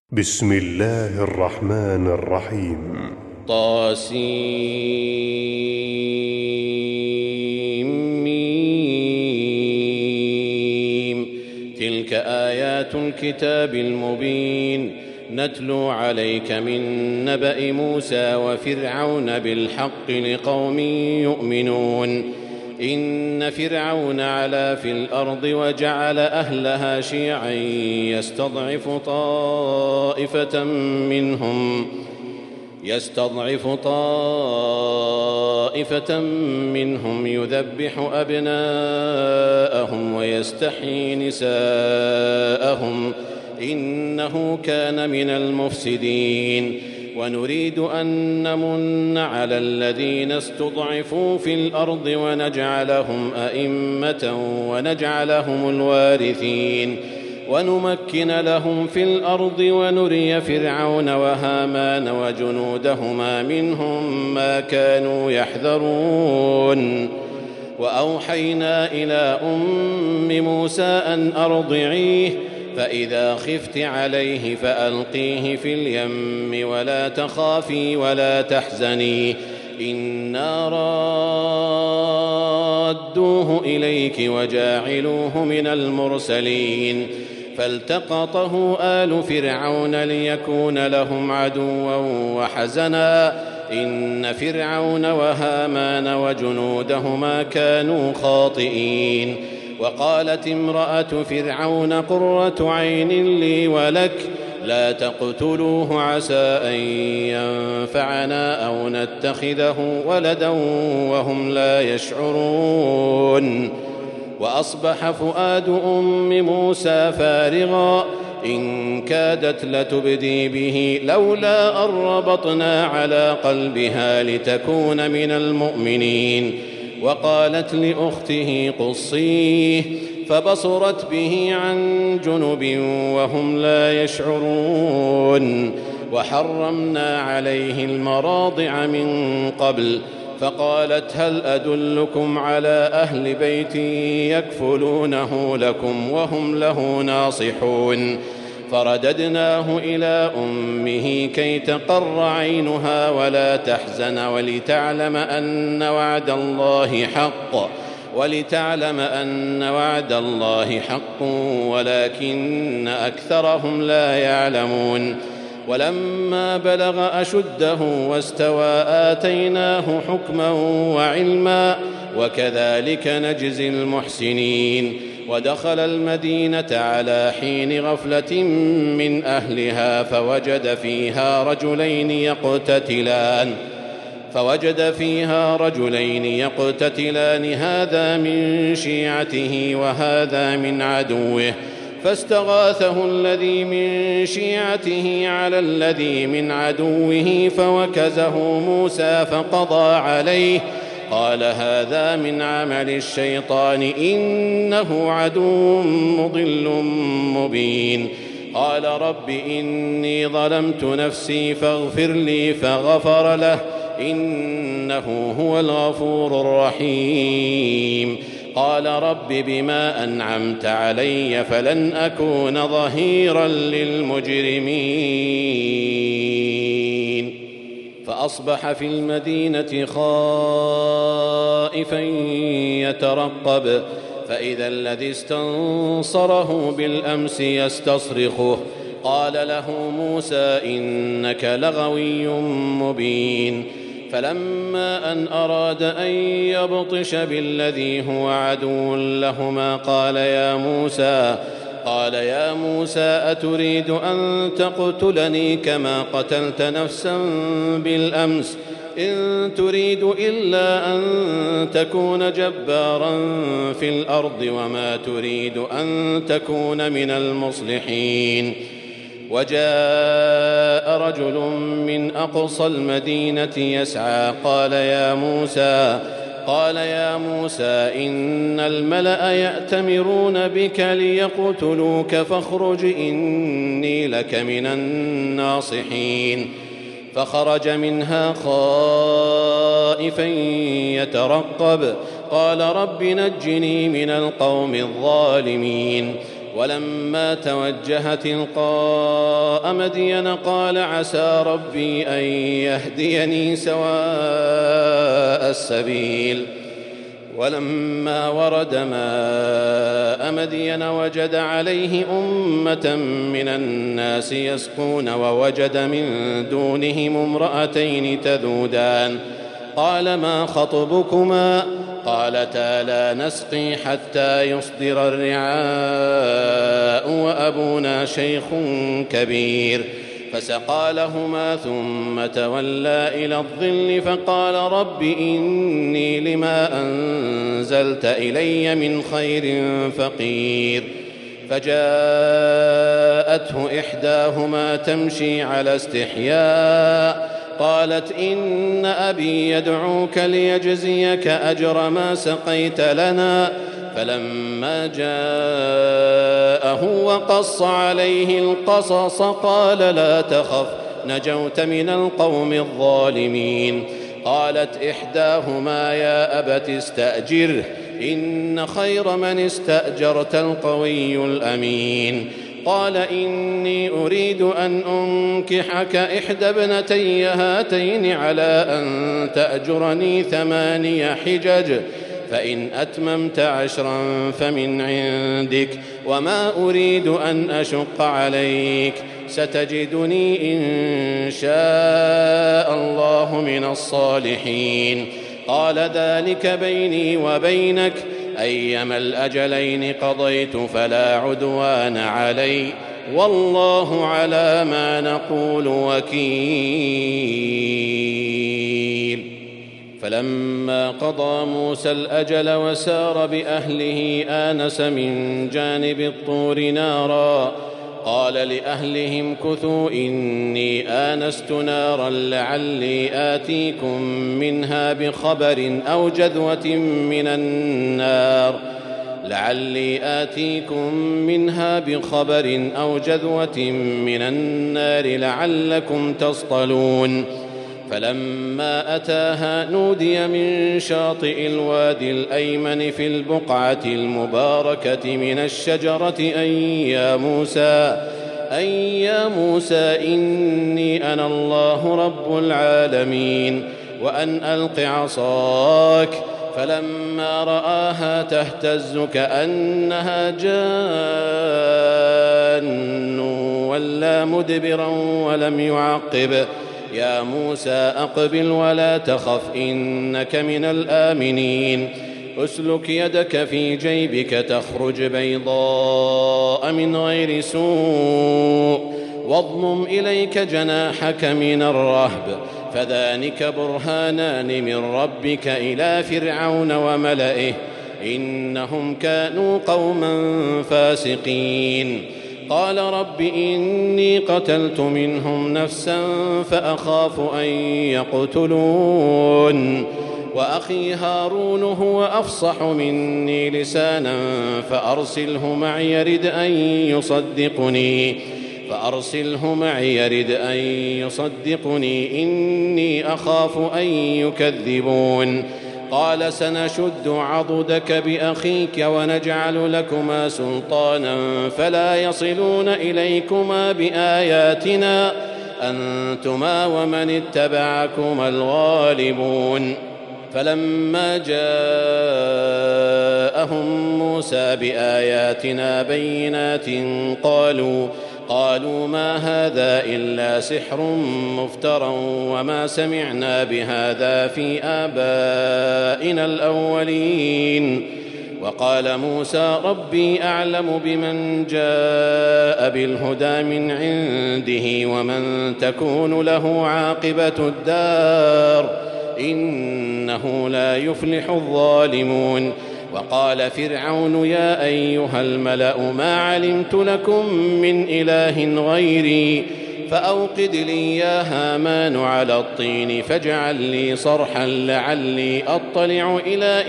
بسم الله الرحمن الرحيم. طاسيم. تلك آيات الكتاب المبين نتلو عليك من نبأ موسى وفرعون بالحق لقوم يؤمنون. إن فرعون علا في الأرض وجعل أهلها شيعا يستضعف طائفة منهم يذبح أبناءهم ويستحيي نساءهم إنه كان من المفسدين. ونريد أن نمن على الذين استضعفوا في الأرض ونجعلهم أئمة ونجعلهم الوارثين ونمكن لهم في الأرض ونري فرعون وهامان وجنودهما منهم ما كانوا يحذرون. وأوحينا إلى أم موسى أن أرضعيه فإذا خفت عليه فألقيه في اليم ولا تخافي ولا تحزني إنا رادوه إليك وجاعلوه من المرسلين. فالتقطه آل فرعون ليكون لهم عدوا وحزنا إن فرعون وهامان وجنودهما كانوا خاطئين. وقالت امرأة فرعون قرة عين لي ولك لا تقتلوه عسى أن ينفعنا أو نتخذه ولدا وهم لا يشعرون. وأصبح فؤاد أم موسى فارغا إن كادت لتبدي به لولا أن ربطنا على قلبها لتكون من المؤمنين. وقالت لأخته قصيه فبصرت به عن جنب وهم لا يشعرون. وحرمنا عليه المراضع من قبل فقالت هل أدلكم على أهل بيت يكفلونه لكم وهم له ناصحون. فرددناه إلى أمه كي تقر عينها ولا تحزن ولتعلم أن وعد الله حق ولكن أكثرهم لا يعلمون. ولما بلغ أشده واستوى آتيناه حكما وعلما وكذلك نجزي المحسنين. ودخل المدينة على حين غفلة من أهلها فوجد فيها رجلين يقتتلان هذا من شيعته وهذا من عدوه فاستغاثه الذي من شيعته على الذي من عدوه فوكزه موسى فقضى عليه قال هذا من عمل الشيطان إنه عدو مضل مبين. قال رب إني ظلمت نفسي فاغفر لي فغفر له إنه هو الغفور الرحيم. قال رب بما أنعمت علي فلن أكون ظهيرا للمجرمين. فأصبح في المدينة خائفا يترقب فإذا الذي استنصره بالأمس يستصرخه قال له موسى إنك لغوي مبين. فلما أن أراد أن يبطش بالذي هو عدو لهما قال يا موسى أتريد أن تقتلني كما قتلت نفسا بالأمس إن تريد إلا أن تكون جبارا في الأرض وما تريد أن تكون من المصلحين. وجاء رجل من أقصى المدينة يسعى قال يا موسى إن الملأ يأتمرون بك ليقتلوك فاخرج إني لك من الناصحين. فخرج منها خائفا يترقب قال رب نجني من القوم الظالمين. ولما توجه تلقاء مدين قال عسى ربي أن يهديني سواء السبيل. ولما ورد ماء مدين وجد عليه أمة من الناس يسقون ووجد من دونهم امرأتين تذودان قال ما خطبكما قالتا لا نسقي حتى يصدر الرعاء وأبونا شيخ كبير فسقى لهما ثم تولى إلى الظل فقال رب إني لما أنزلت إلي من خير فقير. فجاءته إحداهما تمشي على استحياء قالت إن أبي يدعوك ليجزيك أجر ما سقيت لنا. فلما جاءه وقص عليه القصص قال لا تخف نجوت من القوم الظالمين. قالت إحداهما يا أبت استأجره إن خير من استأجرت القوي الأمين. قال إني أريد أن أنكحك إحدى ابنتي هاتين على أن تأجرني 8 حجج فإن أتممت 10 فمن عندك وما أريد أن أشق عليك ستجدني إن شاء الله من الصالحين. قال ذلك بيني وبينك أيما الأجلين قضيت فلا عدوان علي والله على ما نقول وكيل. فلما قضى موسى الأجل وسار بأهله آنس من جانب الطور نارا قال لأهلهم كثوا إني آنست نارا لعلي آتيكم منها بخبر أو جذوة من النار لعلكم تصطلون. فلما أتاها نودي من شاطئ الوادي الأيمن في البقعة المباركة من الشجرة أن يا موسى إني أنا الله رب العالمين وأن ألق عصاك. فلما رآها تهتز كأنها جان ولا مدبرا ولم يعقب يا موسى أقبل ولا تخف إنك من الآمنين. أسلك يدك في جيبك تخرج بيضاء من غير سوء واضمم إليك جناحك من الرهب فذلك برهانان من ربك إلى فرعون وملئه إنهم كانوا قوما فاسقين. قال رب إني قتلت منهم نفسا فأخاف أن يقتلون وأخي هارون هو أفصح مني لسانا فأرسله معي يرد أن يصدقني إني أخاف أن يكذبون. قال سنشد عضدك بأخيك ونجعل لكما سلطانا فلا يصلون إليكما بآياتنا أنتما ومن اتبعكما الغالبون. فلما جاءهم موسى بآياتنا بينات قالوا ما هذا إلا سحر مفترى وما سمعنا بهذا في آبائنا الأولين. وقال موسى ربي أعلم بمن جاء بالهدى من عنده ومن تكون له عاقبة الدار إنه لا يفلح الظالمون. وقال فرعون يا أيها الملأ ما علمت لكم من إله غيري فأوقد لي يا هامان على الطين فاجعل لي صرحا لعلي أطلع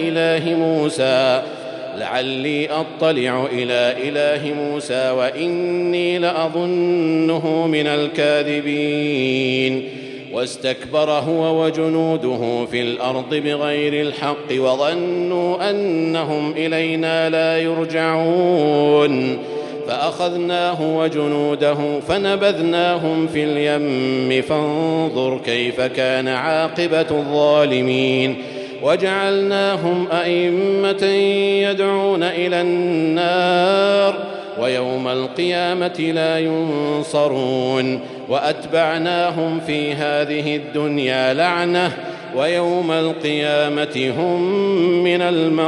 إلى إله موسى وإني لأظنه من الكاذبين. واستكبر هو وجنوده في الأرض بغير الحق وظنوا أنهم إلينا لا يرجعون. فأخذناه وجنوده فنبذناهم في اليم فانظر كيف كان عاقبة الظالمين وجعلناهم أئمة يدعون إلى النار ويوم القيامة لا ينصرون وأتبعناهم في هذه الدنيا لعنة ويوم القيامة هم من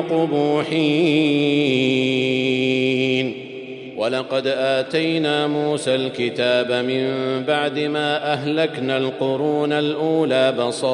المقبوحين. ولقد آتينا موسى الكتاب من بعد ما أهلكنا القرون الأولى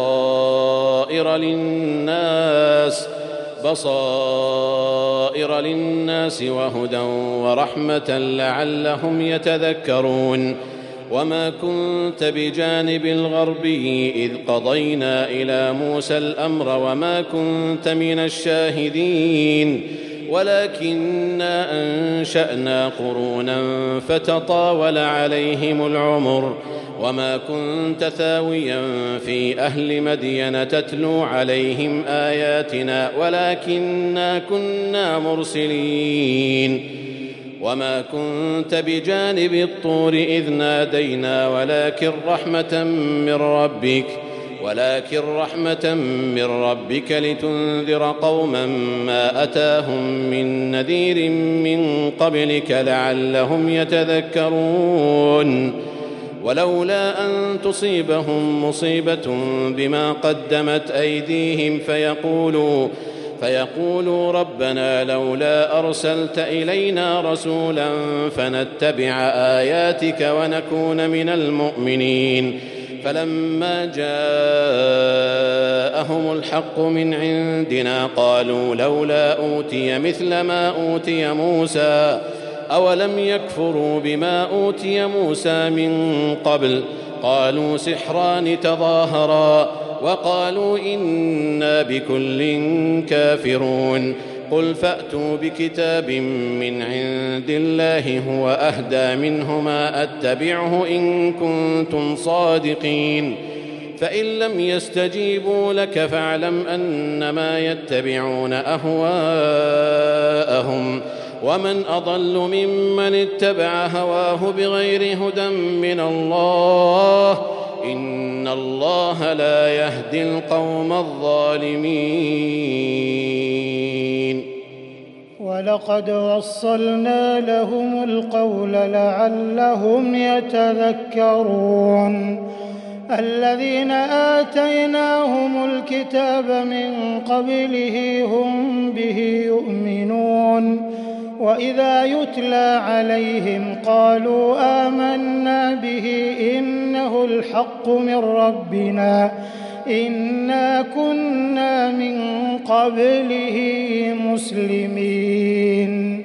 بصائر للناس وهدى ورحمة لعلهم يتذكرون. وما كنت بجانب الغربي إذ قضينا إلى موسى الأمر وما كنت من الشاهدين ولكننا أنشأنا قرونا فتطاول عليهم العمر وما كنت ثاويا في أهل مدين تتلو عليهم آياتنا ولكننا كنا مرسلين. وما كنت بجانب الطور إذ نادينا ولكن رحمة من ربك لتنذر قوما ما أتاهم من نذير من قبلك لعلهم يتذكرون. ولولا أن تصيبهم مصيبة بما قدمت أيديهم فيقولوا ربنا لولا أرسلت إلينا رسولا فنتبع آياتك ونكون من المؤمنين. فلما جاءهم الحق من عندنا قالوا لولا أوتي مثل ما أوتي موسى أولم يكفروا بما أوتي موسى من قبل قالوا سحران تظاهرا وقالوا إنا بكل كافرون. قل فأتوا بكتاب من عند الله هو أهدى منهما أتبعه إن كنتم صادقين. فإن لم يستجيبوا لك فاعلم أنما يتبعون أهواءهم ومن أضل ممن اتبع هواه بغير هدى من الله إن الله لا يهدي القوم الظالمين. ولقد وصلنا لهم القول لعلهم يتذكرون. الذين آتيناهم الكتاب من قبله هم به يؤمنون وإذا يتلى عليهم قالوا آمنا به إنه الحق من ربنا إنا كنا من قبله مسلمين.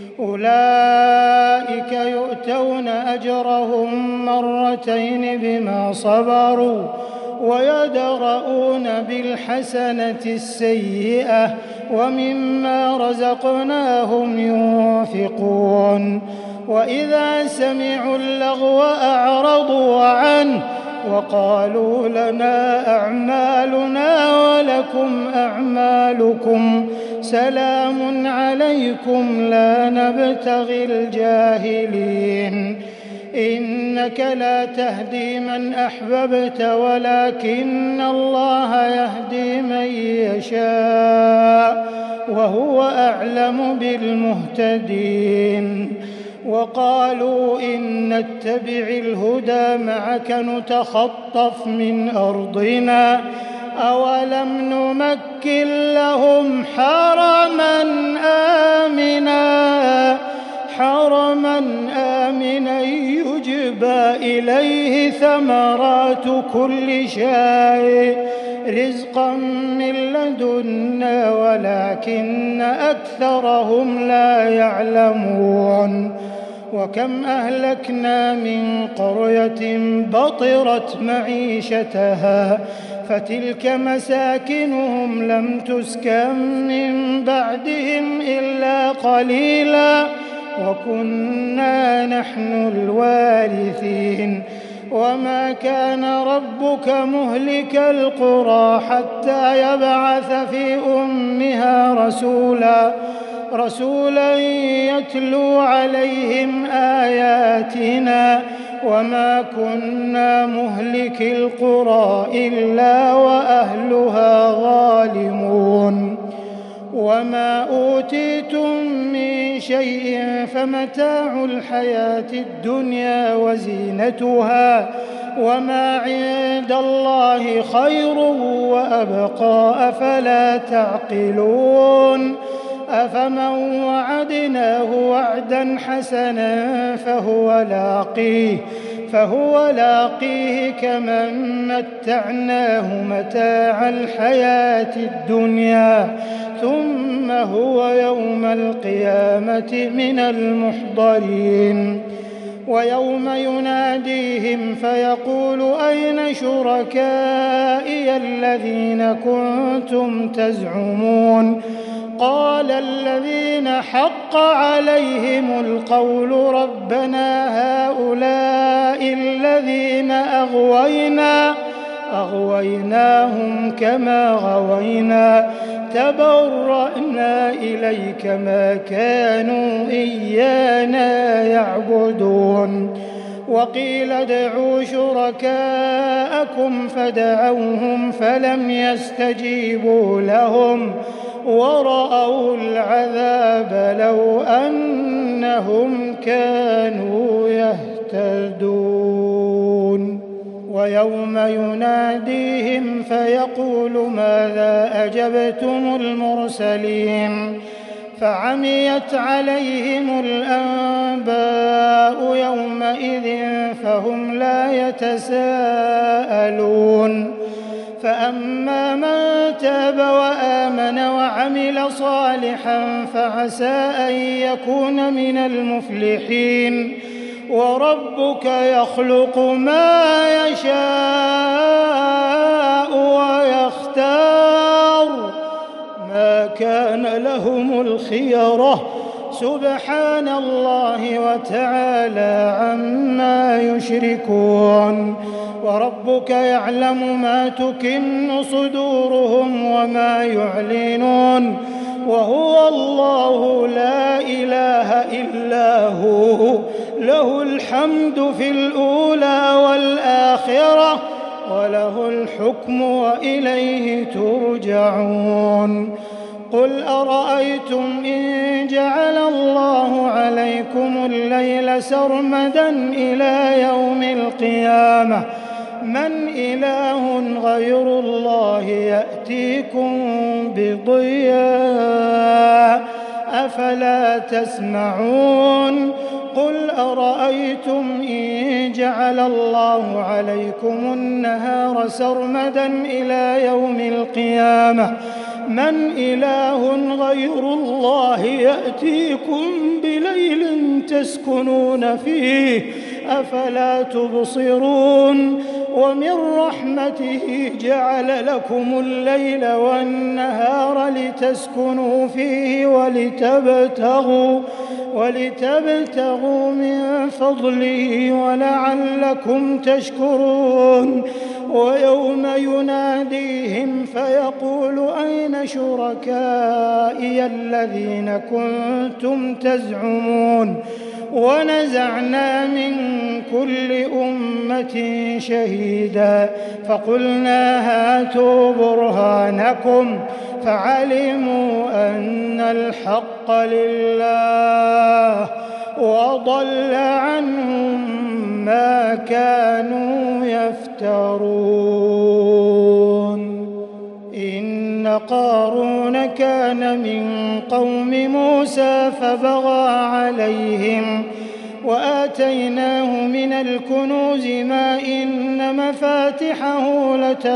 أولئك يؤتون أجرهم مرتين بما صبروا ويدرؤون بالحسنة السيئة ومما رزقناهم ينفقون. وإذا سمعوا اللغو أعرضوا عنه وقالوا لنا أعمالنا ولكم أعمالكم سلام عليكم لا نبتغي الجاهلين. إنك لا تهدي من أحببت ولكن الله يهدي من يشاء وهو أعلم بالمهتدين. وقالوا إن نتبع الهدى معك نتخطف من أرضنا أولم نمكن لهم حرما آمنا يجبى إليه ثمرات كل شيء رزقا من لدنا ولكن أكثرهم لا يعلمون. وكم أهلكنا من قرية بطرت معيشتها فتلك مساكنهم لم تسكن من بعدهم إلا قليلا وكنا نحن الوارثين. وما كان ربك مهلك القرى حتى يبعث في أمها رسولا رسولا يتلو عليهم آياتنا وما كنا مهلك القرى إلا وأهلها ظالمون وما أوتيتم من شيء فمتاع الحياة الدنيا وزينتها وما عند الله خير وأبقى أفلا تعقلون أفمن وعدناه وعدا حسنا فهو لاقيه كمن متعناه متاع الحياة الدنيا ثم هو يوم القيامة من المحضرين ويوم يناديهم فيقول أين شركائي الذين كنتم تزعمون قال الذين حق عليهم القول ربنا هؤلاء الذين أغويناهم كما غوينا تبرأنا إليك ما كانوا إيانا يعبدون وقيل ادعوا شركاءكم فدعوهم فلم يستجيبوا لهم ورأوا العذاب لو أنهم كانوا يهتدون ويوم يناديهم فيقول ماذا أجبتم المرسلين فعميت عليهم الأنباء يومئذ فهم لا يتساءلون فأما من تاب وآمن وعمل صالحا فعسى أن يكون من المفلحين وربك يخلق ما يشاء ويختار ما كان لهم الخيرة سبحان الله وتعالى عما يشركون وربك يعلم ما تكن صدورهم وما يعلنون وهو الله لا إله إلا هو له الحمد في الأولى والآخرة وله الحكم وإليه ترجعون قل أرأيتم إن جعل الله عليكم الليل سرمدا إلى يوم القيامة من إله غير الله يأتيكم بضياء أفلا تسمعون قل أرأيتم إن جعل الله عليكم النهار سرمدا إلى يوم القيامة من إله غير الله يأتيكم بليل تسكنون فيه أفلا تبصرون ومن رحمته جعل لكم الليل والنهار لتسكنوا فيه ولتبتغوا من فضله ولعلكم تشكرون ويوم يناديهم فيقول أين شركائي الذين كنتم تزعمون ونزعنا من كل أمة شهيدا فقلنا هاتوا برهانكم فعلموا أن الحق لله وضل عنهم ما كانوا يفترون إن قارون كان من قوم موسى فبغى عليهم وآتيناه من الكنوز ما إن مفاتحه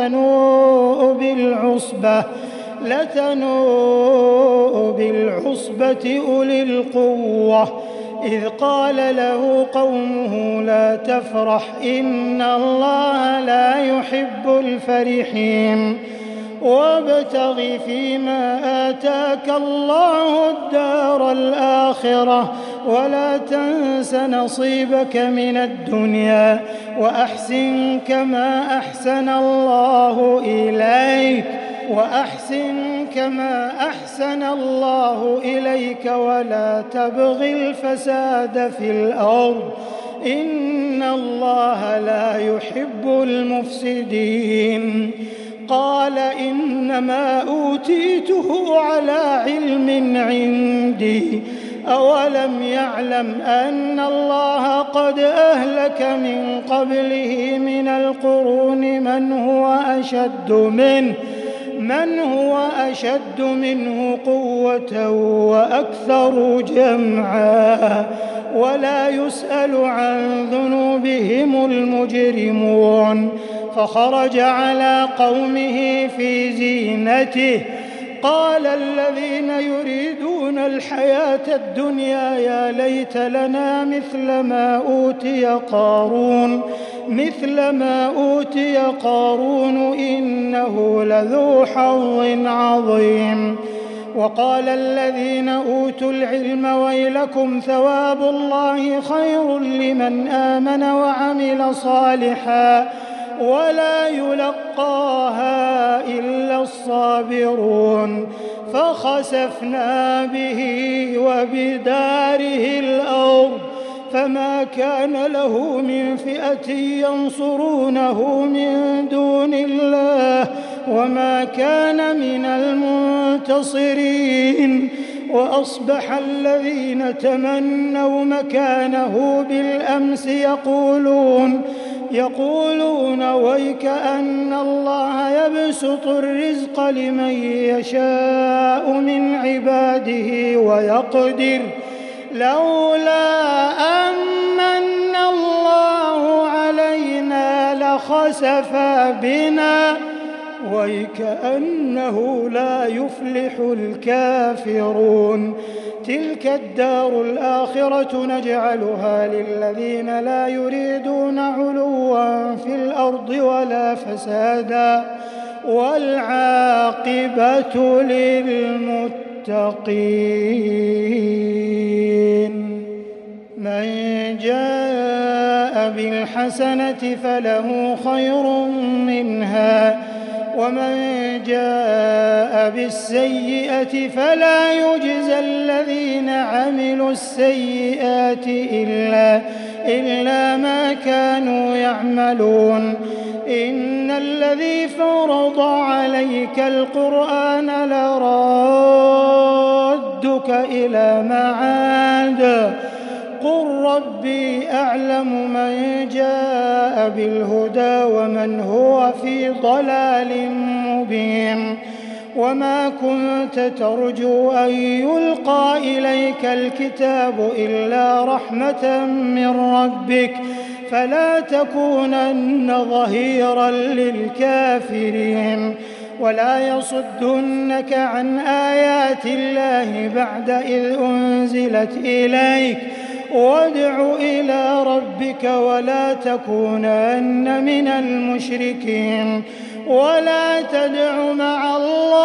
لتنوء بالعصبة أولي القوة إذ قال له قومه لا تفرح إن الله لا يحب الفرحين وابتغ فيما آتاك الله الدار الآخرة ولا تنس نصيبك من الدنيا وأحسن كما أحسن الله إليك وأحسن كما أحسن الله إليك ولا تبغ الفساد في الأرض إن الله لا يحب المفسدين. قال إنما أوتيته على علم عندي أولم يعلم أن الله قد أهلك من قبله من القرون من هو أشد منه قوة وأكثر جمعا ولا يسأل عن ذنوبهم المجرمون. فخرج على قومه في زينته قال الذين يريدون الحياة الدنيا يا ليت لنا مثل ما أوتي قارون إنه لذو حظ عظيم. وقال الذين أوتوا العلم ويلكم ثواب الله خير لمن آمن وعمل صالحا ولا يلقاها إلا الصابرون. فخسفنا به وبداره الأرض فما كان له من فئة ينصرونه من دون الله وما كان من المنتصرين. وأصبح الذين تمنوا مكانه بالأمس يقولون ويك أن الله يبسط الرزق لمن يشاء من عباده ويقدر لولا أمن الله علينا لخسف بنا ويكأنه لا يفلح الكافرون. تلك الدار الآخرة نجعلها للذين لا يريدون علوا في الأرض ولا فسادا والعاقبة للمتقين. من جاء بالحسنة فله خير منها ومن جاء بالسيئة فلا يجزى الذين عملوا السيئات إلا ما كانوا يعملون. إن الذي فرض عليك القرآن لرادك إلى معاد قل ربي أعلم من جاء بالهدى ومن هو في ضلال مبين. وما كنت ترجو أن يلقى إليك الكتاب إلا رحمة من ربك فلا تكونن ظهيرا للكافرين. ولا يصدنك عن آيات الله بعد إذ أنزلت إليك وادع إلى ربك ولا تكونن من المشركين. ولا تدع مع الله